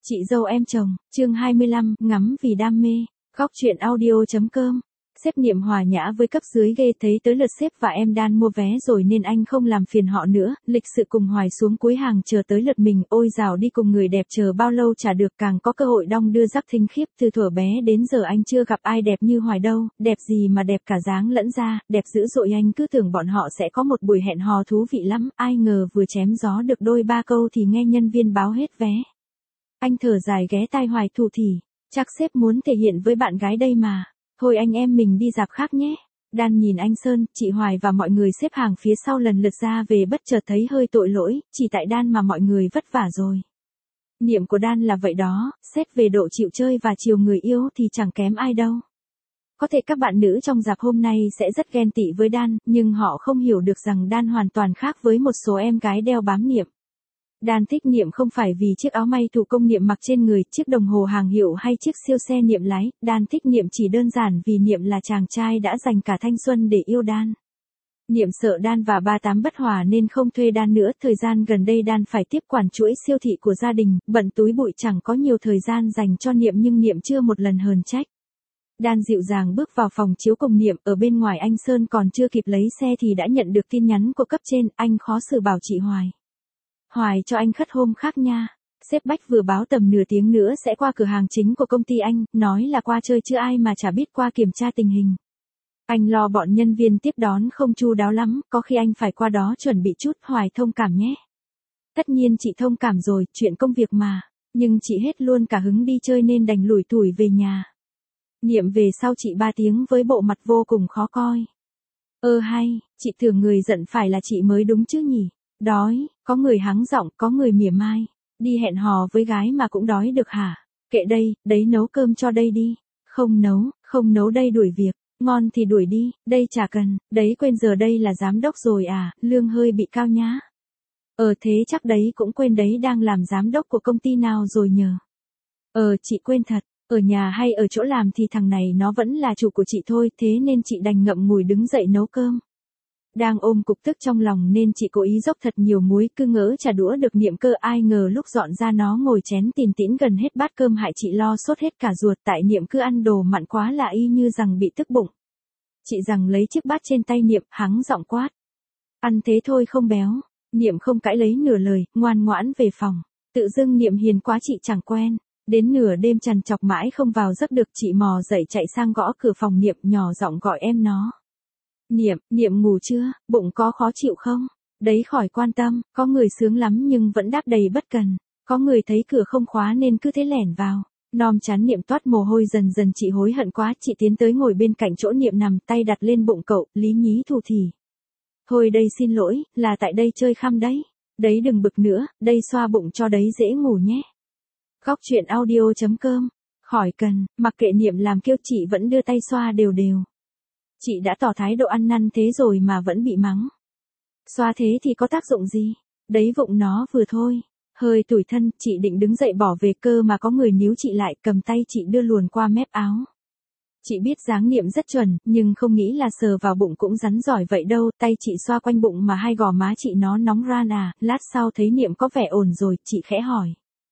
Chị dâu em chồng, chương 25, ngắm vì đam mê, góc chuyện audio.com. Sếp Niệm hòa nhã với cấp dưới ghê, thấy tới lượt sếp và em đan mua vé rồi nên anh không làm phiền họ nữa, lịch sự cùng Hoài xuống cuối hàng chờ tới lượt mình. Ôi dào, đi cùng người đẹp chờ bao lâu chả được, càng có cơ hội đong đưa rắc thinh khiếp. Từ thuở bé đến giờ anh chưa gặp ai đẹp như Hoài đâu, đẹp gì mà đẹp, cả dáng lẫn da, đẹp dữ dội. Anh cứ tưởng bọn họ sẽ có một buổi hẹn hò thú vị lắm, ai ngờ vừa chém gió được đôi ba câu thì nghe nhân viên báo hết vé. Anh thở dài ghé tai Hoài thủ thỉ, chắc sếp muốn thể hiện với bạn gái đây mà. Thôi anh em mình đi rạp khác nhé. Đan nhìn anh Sơn, chị Hoài và mọi người xếp hàng phía sau lần lượt ra về, bất chợt thấy hơi tội lỗi, chỉ tại Đan mà mọi người vất vả rồi. Niệm của Đan là vậy đó, xét về độ chịu chơi và chiều người yêu thì chẳng kém ai đâu. Có thể các bạn nữ trong rạp hôm nay sẽ rất ghen tị với Đan, nhưng họ không hiểu được rằng Đan hoàn toàn khác với một số em gái đeo bám Niệm. Đan thích Niệm không phải vì chiếc áo may thủ công Niệm mặc trên người, chiếc đồng hồ hàng hiệu hay chiếc siêu xe Niệm lái. Đan thích Niệm chỉ đơn giản vì Niệm là chàng trai đã dành cả thanh xuân để yêu Đan. Niệm sợ Đan và ba tám bất hòa nên không thuê Đan nữa. Thời gian gần đây Đan phải tiếp quản chuỗi siêu thị của gia đình, bận túi bụi chẳng có nhiều thời gian dành cho Niệm, nhưng Niệm chưa một lần hờn trách. Đan dịu dàng bước vào phòng chiếu cùng Niệm. Ở bên ngoài anh Sơn còn chưa kịp lấy xe thì đã nhận được tin nhắn của cấp trên. Anh khó xử bảo chị Hoài, cho anh khất hôm khác nha. Sếp Bách vừa báo tầm nửa tiếng nữa sẽ qua cửa hàng chính của công ty anh, nói là qua chơi chứ ai mà chả biết qua kiểm tra tình hình. Anh lo bọn nhân viên tiếp đón không chu đáo lắm, có khi anh phải qua đó chuẩn bị chút. Hoài thông cảm nhé. Tất nhiên chị thông cảm rồi, chuyện công việc mà. Nhưng chị hết luôn cả hứng đi chơi nên đành lủi thủi về nhà. Niệm về sau chị 3 tiếng với bộ mặt vô cùng khó coi. Hay, chị tưởng người giận phải là chị mới đúng chứ nhỉ? Đói, có người hắng giọng, có người mỉa mai. Đi hẹn hò với gái mà cũng đói được hả? Kệ đây, đấy nấu cơm cho đây đi. Không nấu đây đuổi việc. Ngon thì đuổi đi, đây chả cần. Đấy quên giờ đây là giám đốc rồi à, lương hơi bị cao nhá. Thế chắc đấy cũng quên đấy đang làm giám đốc của công ty nào rồi nhờ. Chị quên thật. Ở nhà hay ở chỗ làm thì thằng này nó vẫn là chủ của chị thôi, thế nên chị đành ngậm ngùi đứng dậy nấu cơm. Đang ôm cục tức trong lòng nên chị cố ý dốc thật nhiều muối, cứ ngỡ chả đũa được Niệm cơ, ai ngờ lúc dọn ra nó ngồi chén tìn tĩn gần hết bát cơm, hại chị lo sốt hết cả ruột. Tại Niệm cứ ăn đồ mặn quá là y như rằng bị tức bụng. Chị rằng lấy chiếc bát trên tay Niệm, hắng giọng quát: ăn thế thôi không béo. Niệm không cãi lấy nửa lời, ngoan ngoãn về phòng. Tự dưng Niệm hiền quá chị chẳng quen. Đến nửa đêm trằn trọc mãi không vào giấc được, chị mò dậy chạy sang gõ cửa phòng Niệm, nhỏ giọng gọi em nó. Niệm ngủ chưa, bụng có khó chịu không? Đấy khỏi quan tâm, có người sướng lắm nhưng vẫn đáp đầy bất cần. Có người thấy cửa không khóa nên cứ thế lẻn vào. Nom chán Niệm toát mồ hôi dần dần, chị hối hận quá, chị tiến tới ngồi bên cạnh chỗ Niệm nằm, tay đặt lên bụng cậu, lý nhí thủ thỉ. Thôi đây xin lỗi, là tại đây chơi khăm đấy. Đấy đừng bực nữa, đây xoa bụng cho đấy dễ ngủ nhé. Góc chuyện audio.com. Khỏi cần, mặc kệ Niệm làm kêu, chị vẫn đưa tay xoa đều đều. Chị đã tỏ thái độ ăn năn thế rồi mà vẫn bị mắng. Xoa thế thì có tác dụng gì? Đấy vụng nó vừa thôi. Hơi tủi thân, chị định đứng dậy bỏ về cơ mà có người níu chị lại, cầm tay chị đưa luồn qua mép áo. Chị biết dáng Niệm rất chuẩn, nhưng không nghĩ là sờ vào bụng cũng rắn giỏi vậy đâu. Tay chị xoa quanh bụng mà hai gò má chị nó nóng ran à. Lát sau thấy Niệm có vẻ ổn rồi, chị khẽ hỏi: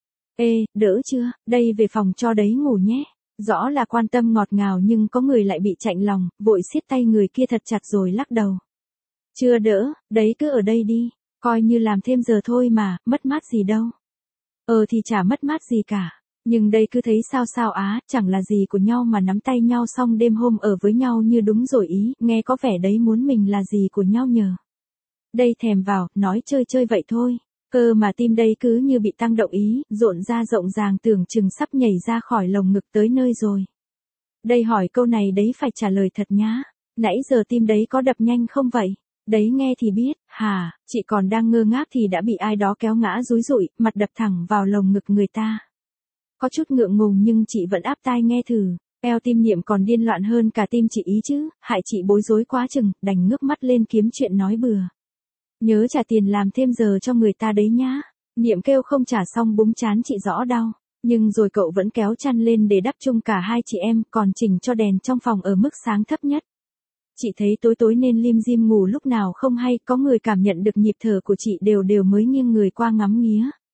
đỡ chưa, đây về phòng cho đấy ngủ nhé. Rõ là quan tâm ngọt ngào nhưng có người lại bị chạnh lòng, vội siết tay người kia thật chặt rồi lắc đầu. Chưa đỡ, đấy cứ ở đây đi, coi như làm thêm giờ thôi mà, mất mát gì đâu. Thì chả mất mát gì cả, nhưng đây cứ thấy sao á, chẳng là gì của nhau mà nắm tay nhau xong đêm hôm ở với nhau như đúng rồi ý, nghe có vẻ đấy muốn mình là gì của nhau nhờ. Đây thèm vào, nói chơi vậy thôi. Cơ mà tim đây cứ như bị tăng động ý, rộn ra rộng ràng, tưởng chừng sắp nhảy ra khỏi lồng ngực tới nơi rồi. Đây hỏi câu này đấy phải trả lời thật nhá. Nãy giờ tim đấy có đập nhanh không vậy? Đấy nghe thì biết, hả? Chị còn đang ngơ ngác thì đã bị ai đó kéo ngã dúi dụi, mặt đập thẳng vào lồng ngực người ta. Có chút ngượng ngùng nhưng chị vẫn áp tai nghe thử. Eo tim Niệm còn điên loạn hơn cả tim chị ý chứ, hại chị bối rối quá chừng, đành ngước mắt lên kiếm chuyện nói bừa. Nhớ trả tiền làm thêm giờ cho người ta đấy nhá. Niệm kêu không trả xong búng chán chị rõ đau. Nhưng rồi cậu vẫn kéo chăn lên để đắp chung cả hai chị em, còn chỉnh cho đèn trong phòng ở mức sáng thấp nhất. Chị thấy tối nên lim dim ngủ lúc nào không hay, có người cảm nhận được nhịp thở của chị đều mới nghiêng người qua ngắm nghía.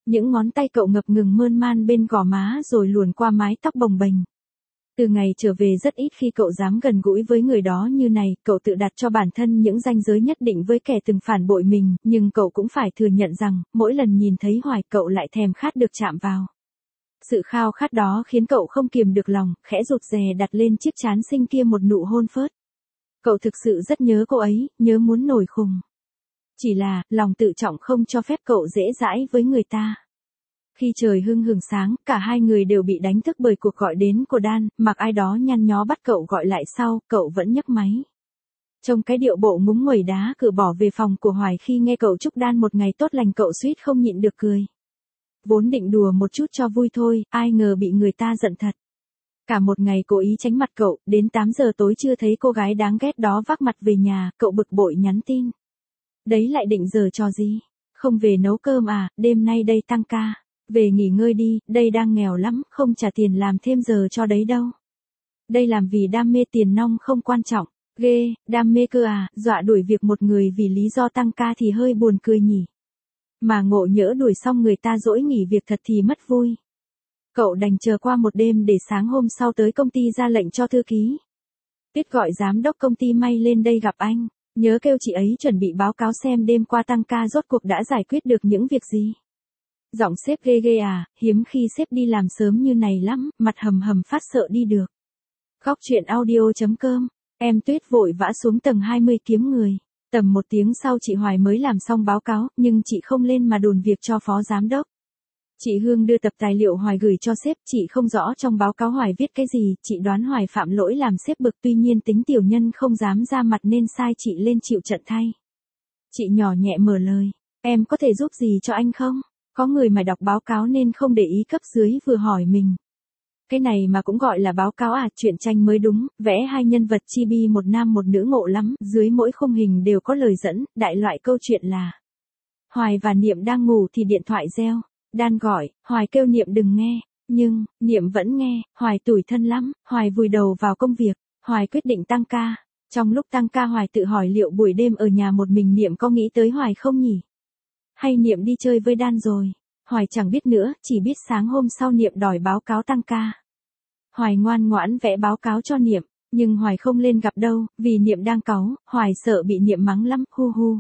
Những ngón tay cậu ngập ngừng mơn man bên gò má rồi luồn qua mái tóc bồng bềnh. Từ ngày trở về rất ít khi cậu dám gần gũi với người đó như này, cậu tự đặt cho bản thân những ranh giới nhất định với kẻ từng phản bội mình, nhưng cậu cũng phải thừa nhận rằng, mỗi lần nhìn thấy Hoài cậu lại thèm khát được chạm vào. Sự khao khát đó khiến cậu không kiềm được lòng, khẽ rụt rè đặt lên chiếc trán xinh kia một nụ hôn phớt. Cậu thực sự rất nhớ cô ấy, nhớ muốn nổi khùng. Chỉ là, lòng tự trọng không cho phép cậu dễ dãi với người ta. Khi trời hưng sáng, cả hai người đều bị đánh thức bởi cuộc gọi đến của Dan, mặc ai đó nhăn nhó bắt cậu gọi lại sau, cậu vẫn nhấc máy. Trong cái điệu bộ ngúng nguẩy đá cửa bỏ về phòng của Hoài khi nghe cậu chúc Dan một ngày tốt lành, cậu suýt không nhịn được cười. Vốn định đùa một chút cho vui thôi, ai ngờ bị người ta giận thật. Cả một ngày cố ý tránh mặt cậu, đến 8 giờ tối chưa thấy cô gái đáng ghét đó vác mặt về nhà, cậu bực bội nhắn tin. Đấy lại định giờ trò gì? Không về nấu cơm à, đêm nay đây tăng ca. Về nghỉ ngơi đi, đây đang nghèo lắm, không trả tiền làm thêm giờ cho đấy đâu. Đây làm vì đam mê, tiền nong không quan trọng. Ghê, đam mê cơ à, dọa đuổi việc một người vì lý do tăng ca thì hơi buồn cười nhỉ. Mà ngộ nhỡ đuổi xong người ta dỗi nghỉ việc thật thì mất vui. Cậu đành chờ qua một đêm để sáng hôm sau tới công ty ra lệnh cho thư ký. Tuyết gọi giám đốc công ty May lên đây gặp anh, nhớ kêu chị ấy chuẩn bị báo cáo xem đêm qua tăng ca rốt cuộc đã giải quyết được những việc gì. Giọng sếp ghê ghê à, hiếm khi sếp đi làm sớm như này lắm, mặt hầm hầm phát sợ đi được. Góc chuyện audio.com, em Tuyết vội vã xuống tầng 20 kiếm người. Tầm 1 tiếng sau chị Hoài mới làm xong báo cáo, nhưng chị không lên mà đồn việc cho phó giám đốc. Chị Hương đưa tập tài liệu Hoài gửi cho sếp, chị không rõ trong báo cáo Hoài viết cái gì, chị đoán Hoài phạm lỗi làm sếp bực, tuy nhiên tính tiểu nhân không dám ra mặt nên sai chị lên chịu trận thay. Chị nhỏ nhẹ mở lời, em có thể giúp gì cho anh không? Có người mà đọc báo cáo nên không để ý cấp dưới vừa hỏi mình. Cái này mà cũng gọi là báo cáo à, truyện tranh mới đúng, vẽ hai nhân vật chibi một nam một nữ ngộ lắm, dưới mỗi khung hình đều có lời dẫn, đại loại câu chuyện là Hoài và Niệm đang ngủ thì điện thoại reo, Dan gọi, Hoài kêu Niệm đừng nghe, nhưng, Niệm vẫn nghe, Hoài tủi thân lắm, Hoài vùi đầu vào công việc, Hoài quyết định tăng ca. Trong lúc tăng ca Hoài tự hỏi liệu buổi đêm ở nhà một mình Niệm có nghĩ tới Hoài không nhỉ? Hay Niệm đi chơi với Dan rồi? Hoài chẳng biết nữa, chỉ biết sáng hôm sau Niệm đòi báo cáo tăng ca. Hoài ngoan ngoãn vẽ báo cáo cho Niệm, nhưng Hoài không lên gặp đâu, vì Niệm đang cáu, Hoài sợ bị Niệm mắng lắm, hu hu.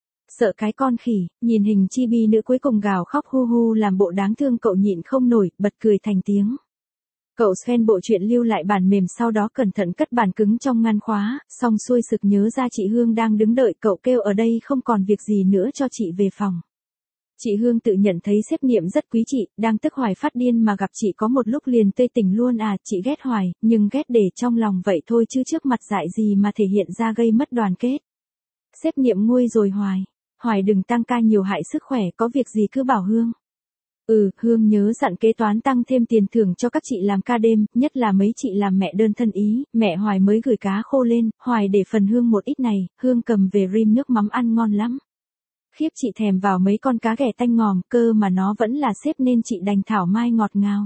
Sợ cái con khỉ, nhìn hình chibi nữ cuối cùng gào khóc hu hu làm bộ đáng thương, cậu nhịn không nổi, bật cười thành tiếng. Cậu scan bộ truyện lưu lại bản mềm, sau đó cẩn thận cất bản cứng trong ngăn khóa, xong xuôi sực nhớ ra chị Hương đang đứng đợi cậu, kêu ở đây không còn việc gì nữa cho chị về phòng. Chị Hương tự nhận thấy sếp Niệm rất quý chị, đang tức Hoài phát điên mà gặp chị có một lúc liền tê tỉnh luôn à, chị ghét Hoài, nhưng ghét để trong lòng vậy thôi chứ trước mặt dại gì mà thể hiện ra gây mất đoàn kết. Sếp Niệm nguôi rồi Hoài đừng tăng ca nhiều hại sức khỏe, có việc gì cứ bảo Hương. Hương nhớ dặn kế toán tăng thêm tiền thưởng cho các chị làm ca đêm, nhất là mấy chị làm mẹ đơn thân ý, mẹ Hoài mới gửi cá khô lên, Hoài để phần Hương một ít này, Hương cầm về rim nước mắm ăn ngon lắm. Khiếp, chị thèm vào mấy con cá ghẻ tanh ngòm, cơ mà nó vẫn là sếp nên chị đành thảo mai ngọt ngào.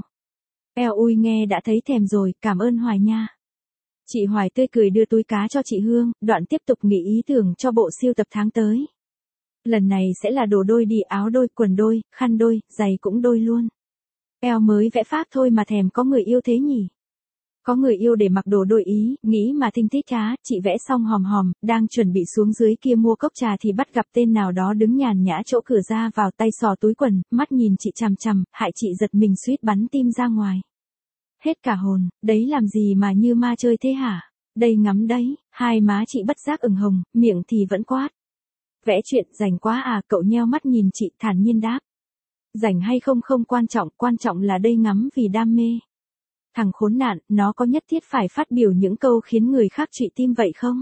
Eo ui nghe đã thấy thèm rồi, cảm ơn Hoài nha. Chị Hoài tươi cười đưa túi cá cho chị Hương, đoạn tiếp tục nghĩ ý tưởng cho bộ siêu tập tháng tới. Lần này sẽ là đồ đôi đi, áo đôi, quần đôi, khăn đôi, giày cũng đôi luôn. Eo mới vẽ pháp thôi mà thèm có người yêu thế nhỉ. Có người yêu để mặc đồ đôi ý, nghĩ mà thinh tít trá, chị vẽ xong hòm hòm, đang chuẩn bị xuống dưới kia mua cốc trà thì bắt gặp tên nào đó đứng nhàn nhã chỗ cửa ra vào, tay xò túi quần, mắt nhìn chị chằm chằm, hại chị giật mình suýt bắn tim ra ngoài. Hết cả hồn, đấy làm gì mà như ma chơi thế hả? Đây ngắm đấy, hai má chị bất giác ửng hồng, miệng thì vẫn quát. Vẽ chuyện rảnh quá à, cậu nheo mắt nhìn chị thản nhiên đáp. Rảnh hay không không quan trọng là đây ngắm vì đam mê. Thằng khốn nạn, nó có nhất thiết phải phát biểu những câu khiến người khác trụy tim vậy không?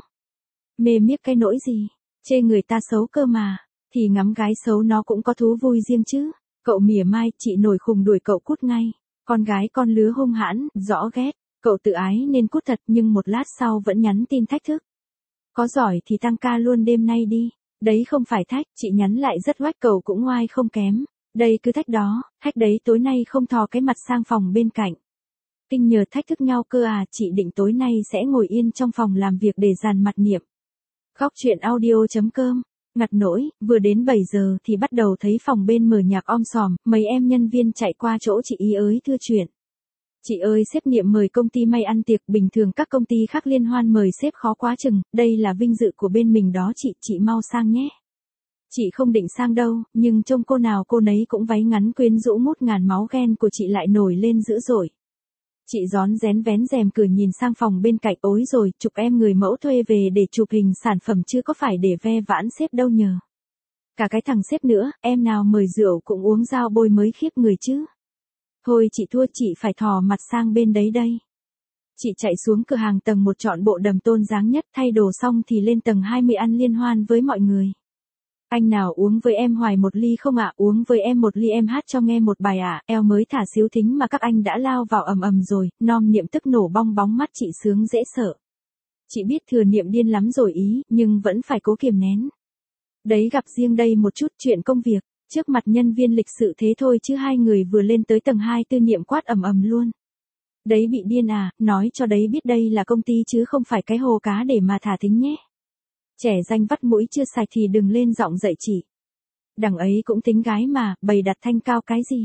Mê miết cái nỗi gì? Chê người ta xấu cơ mà, thì ngắm gái xấu nó cũng có thú vui riêng chứ. Cậu mỉa mai, chị nổi khùng đuổi cậu cút ngay. Con gái con lứa hung hãn, rõ ghét. Cậu tự ái nên cút thật, nhưng một lát sau vẫn nhắn tin thách thức. Có giỏi thì tăng ca luôn đêm nay đi. Đấy không phải thách, chị nhắn lại rất oách, cậu cũng ngoai không kém. Đây cứ thách đó, thách đấy tối nay không thò cái mặt sang phòng bên cạnh. Kinh nhờ thách thức nhau cơ à, chị định tối nay sẽ ngồi yên trong phòng làm việc để dàn mặt Niệm. Góc chuyện audio.com Ngặt nỗi, vừa đến 7 giờ thì bắt đầu thấy phòng bên mở nhạc om sòm, mấy em nhân viên chạy qua chỗ chị ý ới thưa chuyện. Chị ơi sếp Niệm mời công ty may ăn tiệc, bình thường các công ty khác liên hoan mời sếp khó quá chừng, đây là vinh dự của bên mình đó chị mau sang nhé. Chị không định sang đâu, nhưng trông cô nào cô nấy cũng váy ngắn quyến rũ ngút ngàn, máu ghen của chị lại nổi lên dữ dội. Chị rón rén vén rèm cửa nhìn sang phòng bên cạnh, ối rồi, chụp em người mẫu thuê về để chụp hình sản phẩm chứ có phải để ve vãn sếp đâu nhờ. Cả cái thằng sếp nữa, em nào mời rượu cũng uống dao bôi mới khiếp người chứ. Thôi chị thua, chị phải thò mặt sang bên đấy đây. Chị chạy xuống cửa hàng tầng 1 chọn bộ đầm tôn dáng nhất, thay đồ xong thì lên tầng 20 ăn liên hoan với mọi người. Anh nào uống với em Hoài một ly không ạ? Uống với em một ly, em hát cho nghe một bài ạ. Eo mới thả xíu thính mà các anh đã lao vào ầm ầm rồi. Niệm tức nổ bong bóng mắt, chị sướng dễ sợ. Chị biết thừa Niệm điên lắm rồi ý, nhưng vẫn phải cố kiềm nén. Đấy, gặp riêng đây một chút chuyện công việc, trước mặt nhân viên lịch sự thế thôi chứ hai người vừa lên tới tầng 2 Tư Niệm quát ầm ầm luôn. Đấy bị điên à, nói cho đấy biết đây là công ty chứ không phải cái hồ cá để mà thả thính nhé. Trẻ danh vắt mũi chưa sạch thì đừng lên giọng dạy chị. Đằng ấy cũng tính gái mà, bày đặt thanh cao cái gì.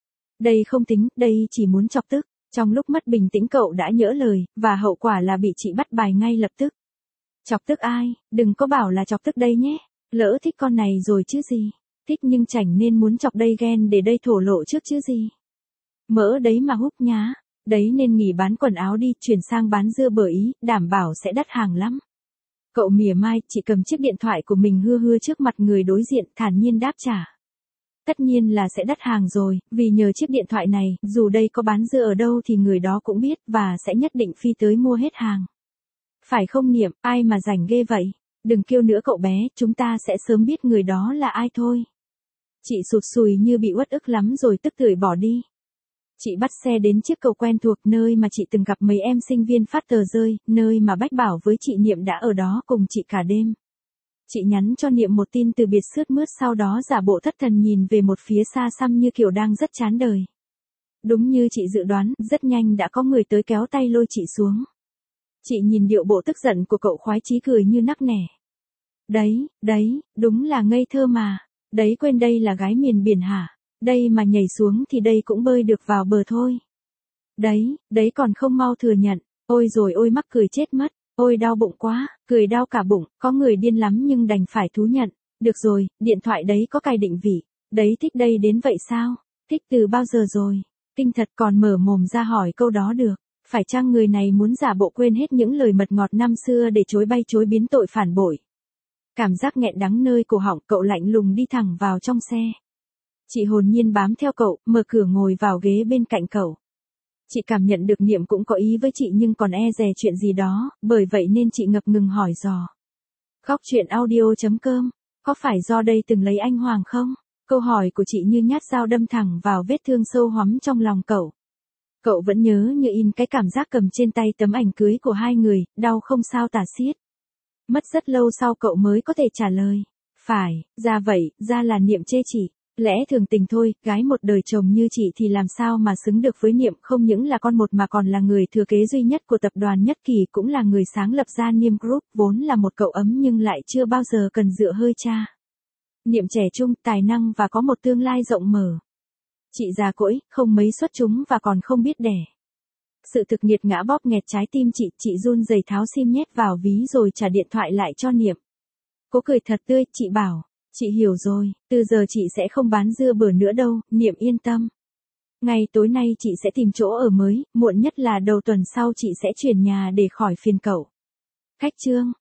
Đây không tính, đây chỉ muốn chọc tức. Trong lúc mất bình tĩnh cậu đã nhỡ lời, và hậu quả là bị chị bắt bài ngay lập tức. Chọc tức ai, đừng có bảo là chọc tức đây nhé. Lỡ thích con này rồi chứ gì. Thích nhưng chảnh nên muốn chọc đây, ghen để đây thổ lộ trước chứ gì. Mỡ đấy mà húp nhá. Đấy nên nghỉ bán quần áo đi, chuyển sang bán dưa bở ý, đảm bảo sẽ đắt hàng lắm. Cậu mỉa mai, chị cầm chiếc điện thoại của mình hưa hưa trước mặt người đối diện, thản nhiên đáp trả. Tất nhiên là sẽ đắt hàng rồi, vì nhờ chiếc điện thoại này, dù đây có bán dưa ở đâu thì người đó cũng biết, và sẽ nhất định phi tới mua hết hàng. Phải không Niệm, ai mà rảnh ghê vậy? Đừng kêu nữa cậu bé, chúng ta sẽ sớm biết người đó là ai thôi. Chị sụt sùi như bị uất ức lắm rồi, tức tưởi bỏ đi. Chị bắt xe đến chiếc cầu quen thuộc, nơi mà chị từng gặp mấy em sinh viên phát tờ rơi, nơi mà Bách Bảo với chị Niệm đã ở đó cùng chị cả đêm. Chị nhắn cho Niệm một tin từ biệt sướt mướt, sau đó giả bộ thất thần nhìn về một phía xa xăm như kiểu đang rất chán đời. Đúng như chị dự đoán, rất nhanh đã có người tới kéo tay lôi chị xuống. Chị nhìn điệu bộ tức giận của cậu, khoái chí cười như nắc nẻ. Đấy, đúng là ngây thơ mà. Đấy, quên đây là gái miền biển hả? Đây mà nhảy xuống thì đây cũng bơi được vào bờ thôi. Đấy còn không mau thừa nhận. Ôi rồi ôi, mắc cười chết mất. Ôi đau bụng quá, cười đau cả bụng, có người điên lắm nhưng đành phải thú nhận. Được rồi, điện thoại đấy có cài định vị. Đấy, thích đây đến vậy sao? Thích từ bao giờ rồi? Kinh thật, còn mở mồm ra hỏi câu đó được. Phải chăng người này muốn giả bộ quên hết những lời mật ngọt năm xưa để chối bay chối biến tội phản bội? Cảm giác nghẹn đắng nơi cổ họng, cậu lạnh lùng đi thẳng vào trong xe. Chị hồn nhiên bám theo cậu, mở cửa ngồi vào ghế bên cạnh cậu. Chị cảm nhận được Niệm cũng có ý với chị nhưng còn e dè chuyện gì đó, bởi vậy nên chị ngập ngừng hỏi dò. Góc truyện audio.com, có phải do đây từng lấy anh Hoàng không? Câu hỏi của chị như nhát dao đâm thẳng vào vết thương sâu hoắm trong lòng cậu. Cậu vẫn nhớ như in cái cảm giác cầm trên tay tấm ảnh cưới của hai người, đau không sao tả xiết. Mất rất lâu sau cậu mới có thể trả lời. Phải, ra vậy, ra là Niệm chê chị. Lẽ thường tình thôi, gái một đời chồng như chị thì làm sao mà xứng được với Niệm, không những là con một mà còn là người thừa kế duy nhất của tập đoàn Nhất Kỳ, cũng là người sáng lập ra Niêm Group, vốn là một cậu ấm nhưng lại chưa bao giờ cần dựa hơi cha. Niệm trẻ trung, tài năng và có một tương lai rộng mở. Chị già cỗi, không mấy xuất chúng và còn không biết đẻ. Sự thực nghiệt ngã bóp nghẹt trái tim chị run rẩy tháo sim nhét vào ví rồi trả điện thoại lại cho Niệm. Cô cười thật tươi, chị bảo. Chị hiểu rồi, từ giờ chị sẽ không bán dưa bở nữa đâu, Niệm yên tâm. Ngày tối nay chị sẽ tìm chỗ ở mới, muộn nhất là đầu tuần sau chị sẽ chuyển nhà để khỏi phiền cậu. Khách trương.